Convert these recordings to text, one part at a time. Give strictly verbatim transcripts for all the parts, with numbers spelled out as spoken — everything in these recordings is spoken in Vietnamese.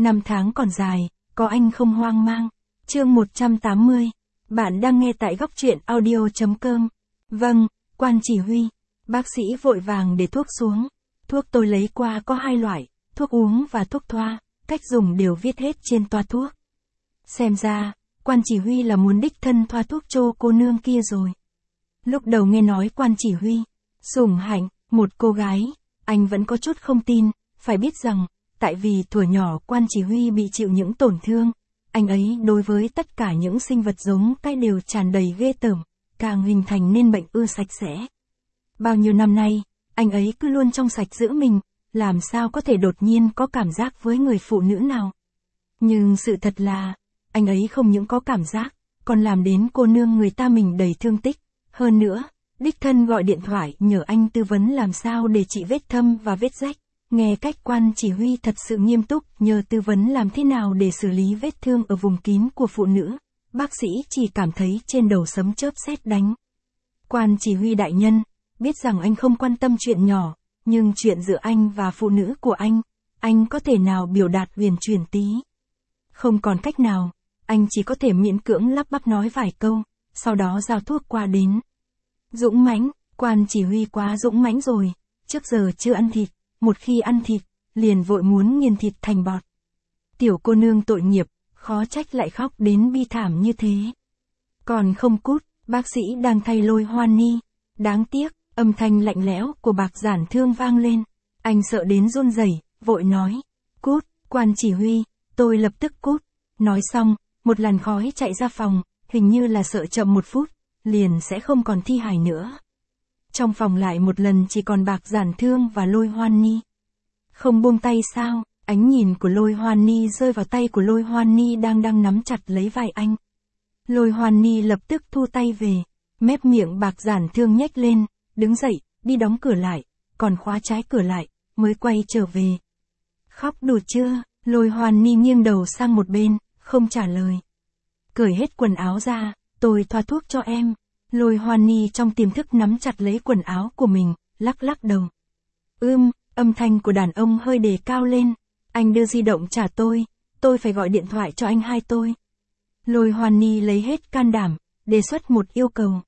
Năm tháng còn dài, có anh không hoang mang. Chương một trăm tám mươi. Bạn đang nghe tại góc truyện audio chấm com. Vâng, quan chỉ huy. Bác sĩ vội vàng để thuốc xuống. Thuốc tôi lấy qua có hai loại, thuốc uống và thuốc thoa, cách dùng đều viết hết trên toa thuốc. Xem ra, quan chỉ huy là muốn đích thân thoa thuốc cho cô nương kia rồi. Lúc đầu nghe nói quan chỉ huy, Sủng Hạnh, một cô gái, anh vẫn có chút không tin, phải biết rằng, tại vì thuở nhỏ quan chỉ huy bị chịu những tổn thương, anh ấy đối với tất cả những sinh vật giống cái đều tràn đầy ghê tởm, càng hình thành nên bệnh ưa sạch sẽ. Bao nhiêu năm nay, anh ấy cứ luôn trong sạch giữ mình, làm sao có thể đột nhiên có cảm giác với người phụ nữ nào. Nhưng sự thật là, anh ấy không những có cảm giác, còn làm đến cô nương người ta mình đầy thương tích. Hơn nữa, đích thân gọi điện thoại nhờ anh tư vấn làm sao để trị vết thâm và vết rách. Nghe cách quan chỉ huy thật sự nghiêm túc nhờ tư vấn làm thế nào để xử lý vết thương ở vùng kín của phụ nữ. Bác sĩ chỉ cảm thấy trên đầu sấm chớp sét đánh. Quan chỉ huy đại nhân, biết rằng anh không quan tâm chuyện nhỏ, nhưng chuyện giữa anh và phụ nữ của anh, anh có thể nào biểu đạt huyền chuyển tí. Không còn cách nào, anh chỉ có thể miễn cưỡng lắp bắp nói vài câu, sau đó giao thuốc qua đến. Dũng mãnh, quan chỉ huy quá dũng mãnh rồi, trước giờ chưa ăn thịt, một khi ăn thịt, liền vội muốn nghiền thịt thành bọt. Tiểu cô nương tội nghiệp, khó trách lại khóc đến bi thảm như thế. Còn không cút, bác sĩ đang thay Lôi Hoan Ni. Đáng tiếc, âm thanh lạnh lẽo của Bạc Giản Thương vang lên. Anh sợ đến run rẩy, vội nói. Cút, quan chỉ huy, tôi lập tức cút. Nói xong, một làn khói chạy ra phòng, hình như là sợ chậm một phút, liền sẽ không còn thi hài nữa. Trong phòng lại một lần chỉ còn Bạc Giản Thương và Lôi Hoan Ni. Không buông tay sao? Ánh nhìn của Lôi Hoan Ni rơi vào tay của Lôi Hoan Ni đang đang nắm chặt lấy vai anh. Lôi Hoan Ni lập tức thu tay về, mép miệng Bạc Giản Thương nhếch lên, đứng dậy, đi đóng cửa lại, còn khóa trái cửa lại, mới quay trở về. Khóc đủ chưa? Lôi Hoan Ni nghiêng đầu sang một bên, không trả lời. Cởi hết quần áo ra, tôi thoa thuốc cho em. Lôi Hoan Ni trong tiềm thức nắm chặt lấy quần áo của mình, lắc lắc đầu. Ưm, âm thanh của đàn ông hơi đề cao lên. Anh đưa di động trả tôi, tôi phải gọi điện thoại cho anh hai tôi. Lôi Hoan Ni lấy hết can đảm, đề xuất một yêu cầu.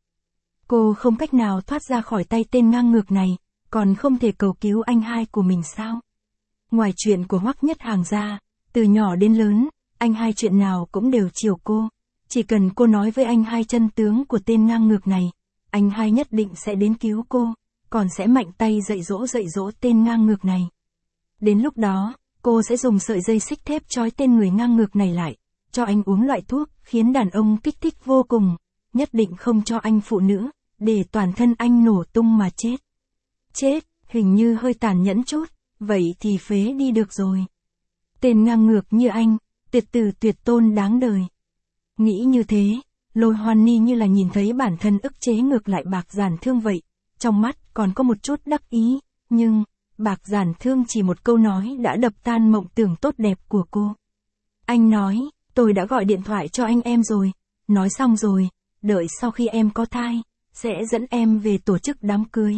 Cô không cách nào thoát ra khỏi tay tên ngang ngược này, còn không thể cầu cứu anh hai của mình sao? Ngoài chuyện của Hoắc Nhất Hàng ra, từ nhỏ đến lớn, anh hai chuyện nào cũng đều chiều cô. Chỉ cần cô nói với anh hai chân tướng của tên ngang ngược này, anh hai nhất định sẽ đến cứu cô, còn sẽ mạnh tay dạy dỗ dạy dỗ tên ngang ngược này. Đến lúc đó, cô sẽ dùng sợi dây xích thép trói tên người ngang ngược này lại, cho anh uống loại thuốc khiến đàn ông kích thích vô cùng, nhất định không cho anh phụ nữ, để toàn thân anh nổ tung mà chết. Chết, hình như hơi tàn nhẫn chút, vậy thì phế đi được rồi. Tên ngang ngược như anh, tuyệt tử tuyệt tôn đáng đời. Nghĩ như thế, Lôi Hoan Ni như là nhìn thấy bản thân ức chế ngược lại Bạc Giản Thương vậy, trong mắt còn có một chút đắc ý, nhưng, Bạc Giản Thương chỉ một câu nói đã đập tan mộng tưởng tốt đẹp của cô. Anh nói, tôi đã gọi điện thoại cho anh em rồi, nói xong rồi, đợi sau khi em có thai, sẽ dẫn em về tổ chức đám cưới.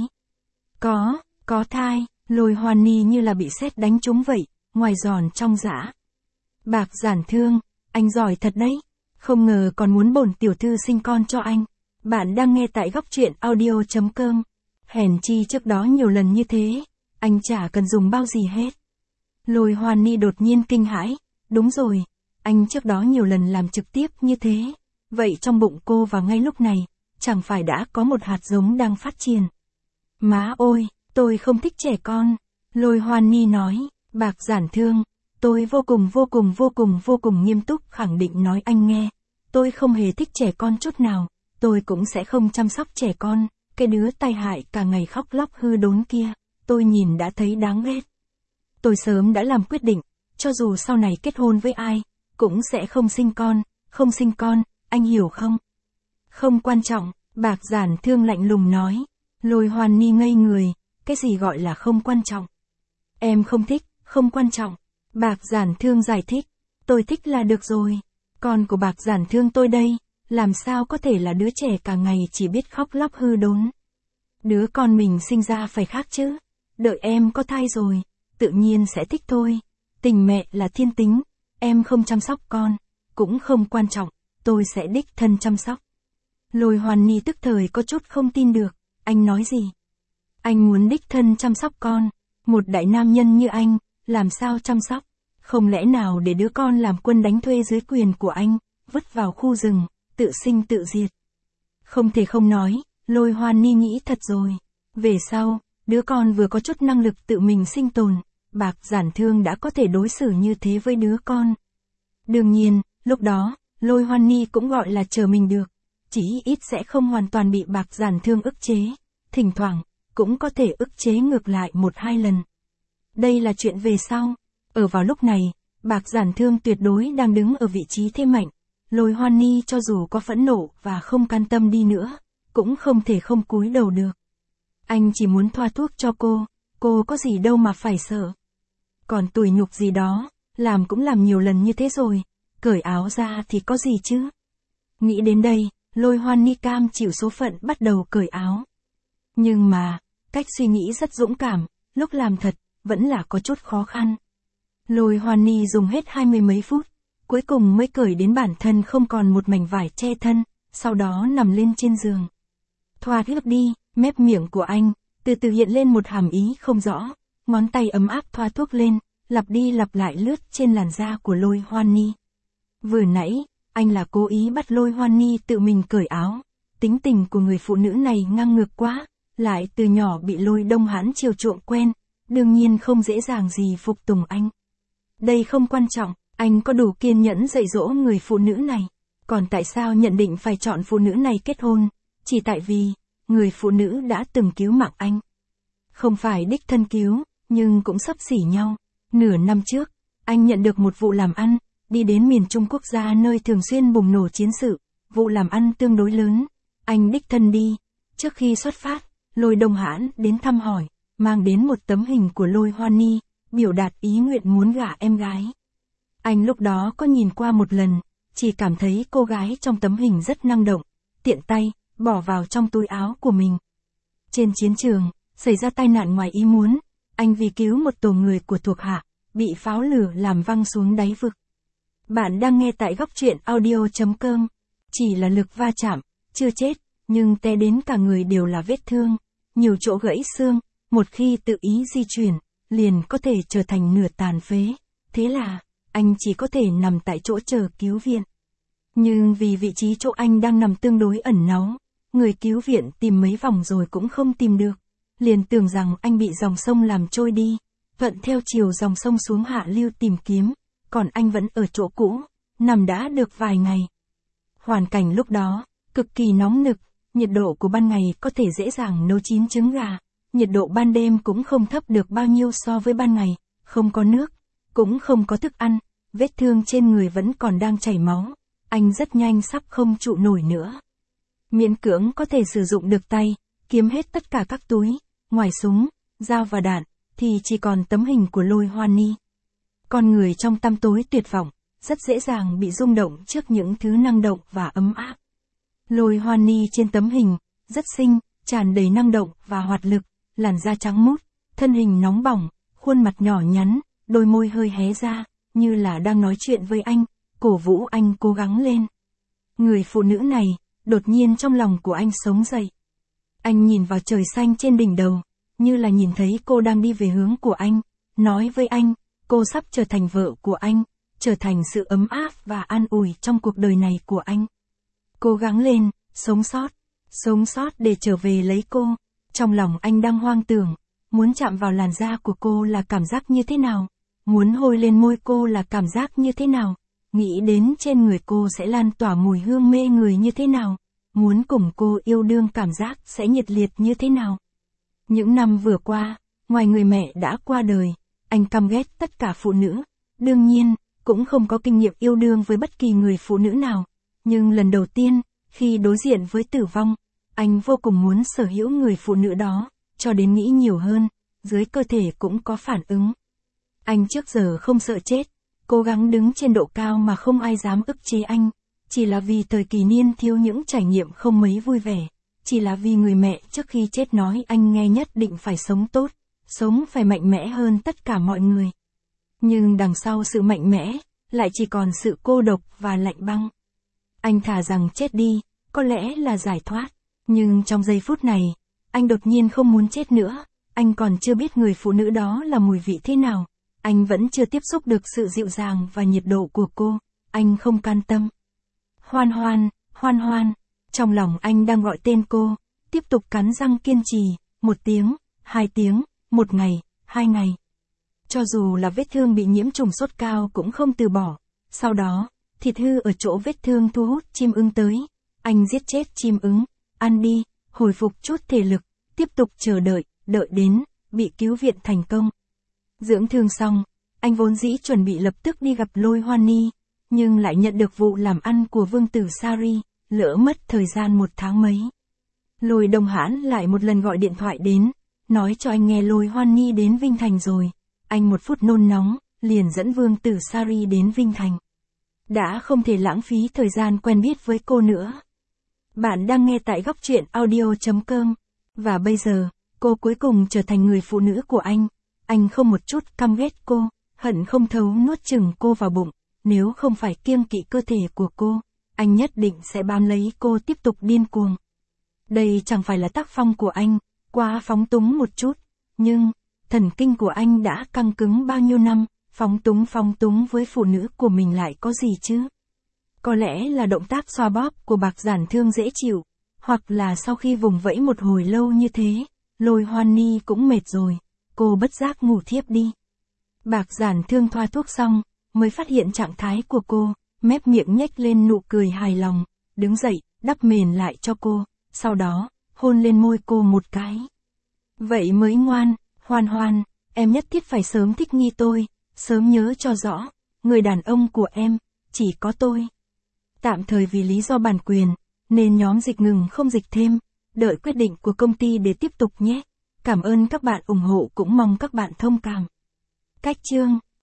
Có, có thai, Lôi Hoan Ni như là bị sét đánh trúng vậy, ngoài giòn trong giã. Bạc Giản Thương, anh giỏi thật đấy, không ngờ còn muốn bổn tiểu thư sinh con cho anh. Bạn đang nghe tại góc truyện audio chấm com. Hèn chi trước đó nhiều lần như thế, anh chả cần dùng bao gì hết. Lôi Hoan Ni đột nhiên kinh hãi, đúng rồi, anh trước đó nhiều lần làm trực tiếp như thế, vậy trong bụng cô vào ngay lúc này, chẳng phải đã có một hạt giống đang phát triển. Má ôi, tôi không thích trẻ con, Lôi Hoan Ni nói. Bạc Giản Thương, tôi vô cùng vô cùng vô cùng vô cùng nghiêm túc khẳng định nói anh nghe, tôi không hề thích trẻ con chút nào, tôi cũng sẽ không chăm sóc trẻ con, cái đứa tai hại cả ngày khóc lóc hư đốn kia, tôi nhìn đã thấy đáng ghét. Tôi sớm đã làm quyết định, cho dù sau này kết hôn với ai, cũng sẽ không sinh con, không sinh con, anh hiểu không? Không quan trọng, Bạc Giản Thương lạnh lùng nói. Lôi Hoan Ni ngây người, cái gì gọi là không quan trọng? Em không thích, không quan trọng. Bạc Giản Thương giải thích, tôi thích là được rồi. Con của Bạc Giản Thương tôi đây, làm sao có thể là đứa trẻ cả ngày chỉ biết khóc lóc hư đốn. Đứa con mình sinh ra phải khác chứ. Đợi em có thai rồi, tự nhiên sẽ thích thôi. Tình mẹ là thiên tính, em không chăm sóc con, cũng không quan trọng, tôi sẽ đích thân chăm sóc. Lôi Hoan Ni tức thời có chút không tin được, anh nói gì? Anh muốn đích thân chăm sóc con, một đại nam nhân như anh, làm sao chăm sóc? Không lẽ nào để đứa con làm quân đánh thuê dưới quyền của anh, vứt vào khu rừng, tự sinh tự diệt? Không thể không nói, Lôi Hoan Ni nghĩ thật rồi. Về sau, đứa con vừa có chút năng lực tự mình sinh tồn, Bạc Giản Thương đã có thể đối xử như thế với đứa con. Đương nhiên, lúc đó, Lôi Hoan Ni cũng gọi là chờ mình được, chỉ ít sẽ không hoàn toàn bị Bạc Giản Thương ức chế, thỉnh thoảng, cũng có thể ức chế ngược lại một hai lần. Đây là chuyện về sau. Ở vào lúc này, Bạc Giản Thương tuyệt đối đang đứng ở vị trí thế mạnh. Lôi Hoan Ni cho dù có phẫn nộ và không can tâm đi nữa, cũng không thể không cúi đầu được. Anh chỉ muốn thoa thuốc cho cô, cô có gì đâu mà phải sợ. Còn tủi nhục gì đó, làm cũng làm nhiều lần như thế rồi, cởi áo ra thì có gì chứ. Nghĩ đến đây, Lôi Hoan Ni cam chịu số phận bắt đầu cởi áo. Nhưng mà, cách suy nghĩ rất dũng cảm, lúc làm thật, vẫn là có chút khó khăn. Lôi Hoan Ni dùng hết hai mươi mấy phút, cuối cùng mới cởi đến bản thân không còn một mảnh vải che thân, sau đó nằm lên trên giường. Thoa thuốc đi, mép miệng của anh, từ từ hiện lên một hàm ý không rõ, ngón tay ấm áp thoa thuốc lên, lặp đi lặp lại lướt trên làn da của Lôi Hoan Ni. Vừa nãy, anh là cố ý bắt Lôi Hoan Ni tự mình cởi áo, tính tình của người phụ nữ này ngang ngược quá, lại từ nhỏ bị Lôi Đông Hãn chiều chuộng quen, đương nhiên không dễ dàng gì phục tùng anh. Đây không quan trọng, anh có đủ kiên nhẫn dạy dỗ người phụ nữ này. Còn tại sao nhận định phải chọn phụ nữ này kết hôn? Chỉ tại vì, người phụ nữ đã từng cứu mạng anh. Không phải đích thân cứu, nhưng cũng xấp xỉ nhau. Nửa năm trước, anh nhận được một vụ làm ăn, đi đến miền Trung quốc gia nơi thường xuyên bùng nổ chiến sự. Vụ làm ăn tương đối lớn, anh đích thân đi. Trước khi xuất phát, Lôi Đông Hãn đến thăm hỏi, mang đến một tấm hình của Lôi Hoan Ni, biểu đạt ý nguyện muốn gả em gái. Anh lúc đó có nhìn qua một lần, chỉ cảm thấy cô gái trong tấm hình rất năng động, tiện tay, bỏ vào trong túi áo của mình. Trên chiến trường, xảy ra tai nạn ngoài ý muốn, anh vì cứu một tổ người của thuộc hạ, bị pháo lửa làm văng xuống đáy vực. Bạn đang nghe tại góc truyện audio chấm com. Chỉ là lực va chạm, chưa chết, nhưng té đến cả người đều là vết thương, nhiều chỗ gãy xương, một khi tự ý di chuyển, liền có thể trở thành nửa tàn phế. Thế là, anh chỉ có thể nằm tại chỗ chờ cứu viện. Nhưng vì vị trí chỗ anh đang nằm tương đối ẩn náu, người cứu viện tìm mấy vòng rồi cũng không tìm được. Liền tưởng rằng anh bị dòng sông làm trôi đi, thuận theo chiều dòng sông xuống hạ lưu tìm kiếm, còn anh vẫn ở chỗ cũ, nằm đã được vài ngày. Hoàn cảnh lúc đó, cực kỳ nóng nực, nhiệt độ của ban ngày có thể dễ dàng nấu chín trứng gà, nhiệt độ ban đêm cũng không thấp được bao nhiêu so với ban ngày, không có nước, cũng không có thức ăn, vết thương trên người vẫn còn đang chảy máu, anh rất nhanh sắp không trụ nổi nữa. Miễn cưỡng có thể sử dụng được tay, kiếm hết tất cả các túi, ngoài súng, dao và đạn, thì chỉ còn tấm hình của Lôi Hoan Ni. Con người trong tăm tối tuyệt vọng, rất dễ dàng bị rung động trước những thứ năng động và ấm áp. Lôi Hoan Ni trên tấm hình, rất xinh, tràn đầy năng động và hoạt lực, làn da trắng mút, thân hình nóng bỏng, khuôn mặt nhỏ nhắn, đôi môi hơi hé ra, như là đang nói chuyện với anh, cổ vũ anh cố gắng lên. Người phụ nữ này, đột nhiên trong lòng của anh sống dậy. Anh nhìn vào trời xanh trên đỉnh đầu, như là nhìn thấy cô đang đi về hướng của anh, nói với anh, cô sắp trở thành vợ của anh, trở thành sự ấm áp và an ủi trong cuộc đời này của anh. Cố gắng lên, sống sót, sống sót để trở về lấy cô. Trong lòng anh đang hoang tưởng, muốn chạm vào làn da của cô là cảm giác như thế nào, muốn hôn lên môi cô là cảm giác như thế nào, nghĩ đến trên người cô sẽ lan tỏa mùi hương mê người như thế nào, muốn cùng cô yêu đương cảm giác sẽ nhiệt liệt như thế nào. Những năm vừa qua, ngoài người mẹ đã qua đời, anh căm ghét tất cả phụ nữ, đương nhiên, cũng không có kinh nghiệm yêu đương với bất kỳ người phụ nữ nào, nhưng lần đầu tiên, khi đối diện với tử vong, anh vô cùng muốn sở hữu người phụ nữ đó, cho đến nghĩ nhiều hơn, dưới cơ thể cũng có phản ứng. Anh trước giờ không sợ chết, cố gắng đứng trên độ cao mà không ai dám ức chế anh, chỉ là vì thời kỳ niên thiếu những trải nghiệm không mấy vui vẻ, chỉ là vì người mẹ trước khi chết nói anh nghe nhất định phải sống tốt, sống phải mạnh mẽ hơn tất cả mọi người. Nhưng đằng sau sự mạnh mẽ, lại chỉ còn sự cô độc và lạnh băng. Anh thà rằng chết đi, có lẽ là giải thoát. Nhưng trong giây phút này, anh đột nhiên không muốn chết nữa. Anh còn chưa biết người phụ nữ đó là mùi vị thế nào. Anh vẫn chưa tiếp xúc được sự dịu dàng và nhiệt độ của cô. Anh không can tâm. Hoan Hoan, Hoan Hoan. Trong lòng anh đang gọi tên cô. Tiếp tục cắn răng kiên trì. Một tiếng, hai tiếng, một ngày, hai ngày. Cho dù là vết thương bị nhiễm trùng sốt cao cũng không từ bỏ. Sau đó, thịt hư ở chỗ vết thương thu hút chim ưng tới. Anh giết chết chim ưng. Ăn đi, hồi phục chút thể lực. Tiếp tục chờ đợi, đợi đến, bị cứu viện thành công. Dưỡng thương xong, anh vốn dĩ chuẩn bị lập tức đi gặp Lôi Hoan Ni, nhưng lại nhận được vụ làm ăn của vương tử Sari, lỡ mất thời gian một tháng mấy. Lôi Đông Hãn lại một lần gọi điện thoại đến, nói cho anh nghe Lôi Hoan Ni đến Vinh Thành rồi. Anh một phút nôn nóng, liền dẫn vương tử Sari đến Vinh Thành. Đã không thể lãng phí thời gian quen biết với cô nữa. Bạn đang nghe tại góc truyện audio chấm com. Và bây giờ, cô cuối cùng trở thành người phụ nữ của anh. Anh không một chút căm ghét cô, hận không thấu nuốt chửng cô vào bụng. Nếu không phải kiêng kỵ cơ thể của cô, anh nhất định sẽ bám lấy cô tiếp tục điên cuồng. Đây chẳng phải là tác phong của anh, quá phóng túng một chút. Nhưng, thần kinh của anh đã căng cứng bao nhiêu năm, phóng túng phóng túng với phụ nữ của mình lại có gì chứ? Có lẽ là động tác xoa bóp của Bạc Giản Thương dễ chịu, hoặc là sau khi vùng vẫy một hồi lâu như thế, Lôi Hoan Ni cũng mệt rồi, cô bất giác ngủ thiếp đi. Bạc Giản Thương thoa thuốc xong, mới phát hiện trạng thái của cô, mép miệng nhếch lên nụ cười hài lòng, đứng dậy, đắp mền lại cho cô, sau đó, hôn lên môi cô một cái. Vậy mới ngoan, Hoan Hoan, em nhất thiết phải sớm thích nghi tôi, sớm nhớ cho rõ, người đàn ông của em, chỉ có tôi. Tạm thời vì lý do bản quyền, nên nhóm dịch ngừng không dịch thêm, đợi quyết định của công ty để tiếp tục nhé. Cảm ơn các bạn ủng hộ cũng mong các bạn thông cảm. Cách chương